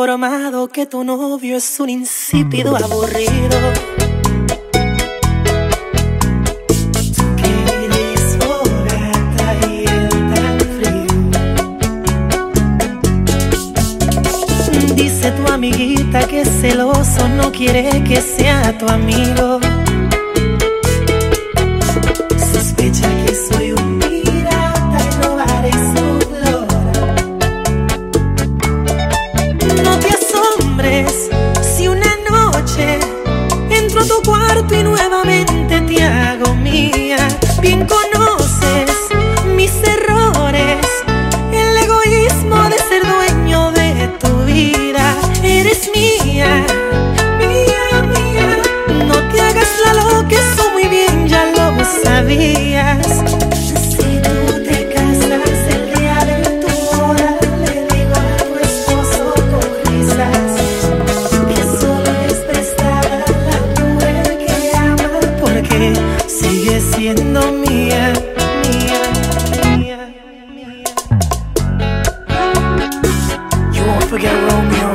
informado que tu novio es un insípido aburrido. Que eres fogata y él tan frío. Dice tu amiguita que es celoso, no quiere que sea tu amigo. Sospecha que soy un pirata y robaré su gloria. No te asombres si una noche entro a tu cuarto y nuevamente te hago mía. Bien conoces mis errores, el egoísmo de ser dueño de tu vida. Eres mía, mía, mía. No te hagas la loca, eso muy bien ya lo sabías. Si tú te casas el día de tu boda, le digo a tu esposo con risas que solo es prestada la mujer que ama, porque sigue siendo mía, mía, mía, mía. You won't forget Romeo.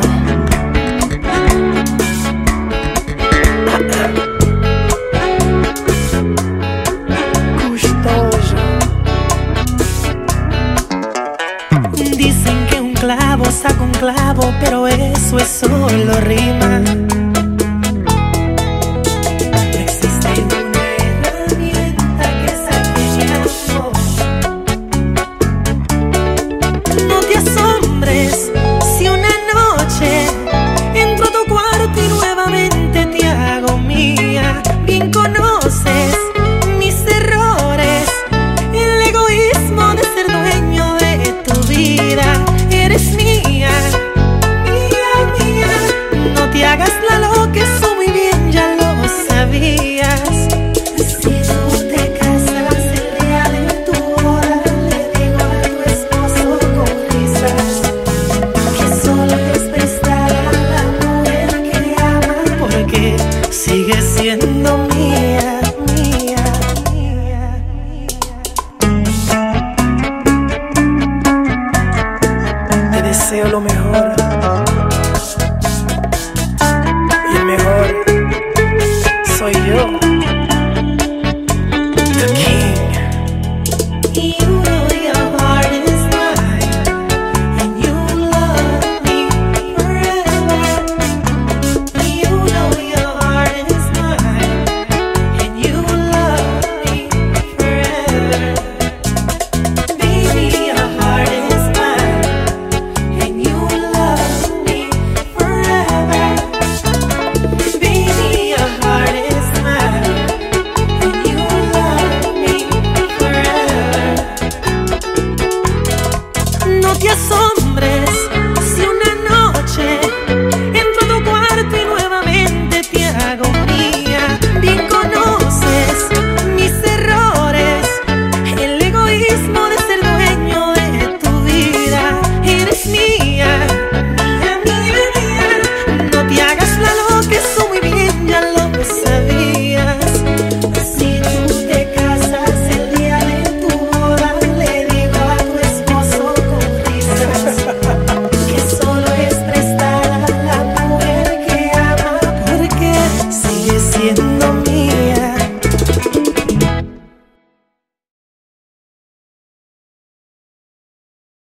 Dicen que un clavo saca un clavo, pero eso es solo rima. No existe una herramienta que saque mi amor. No te asombres si una noche entro a tu cuarto y nuevamente te hago mía. Bien conoces mis errores, el egoísmo de ser dueño de tu vida. Eres mía, mía, mía. No te hagas la loca, eso muy bien ya lo sabías. Si tú te casas el día de tu boda, le digo a tu esposo con risas que solo es prestada la mujer que ama, porque sigue siendo mía, mía, mía, mía. Te deseo lo mejor, y el mejor soy yo.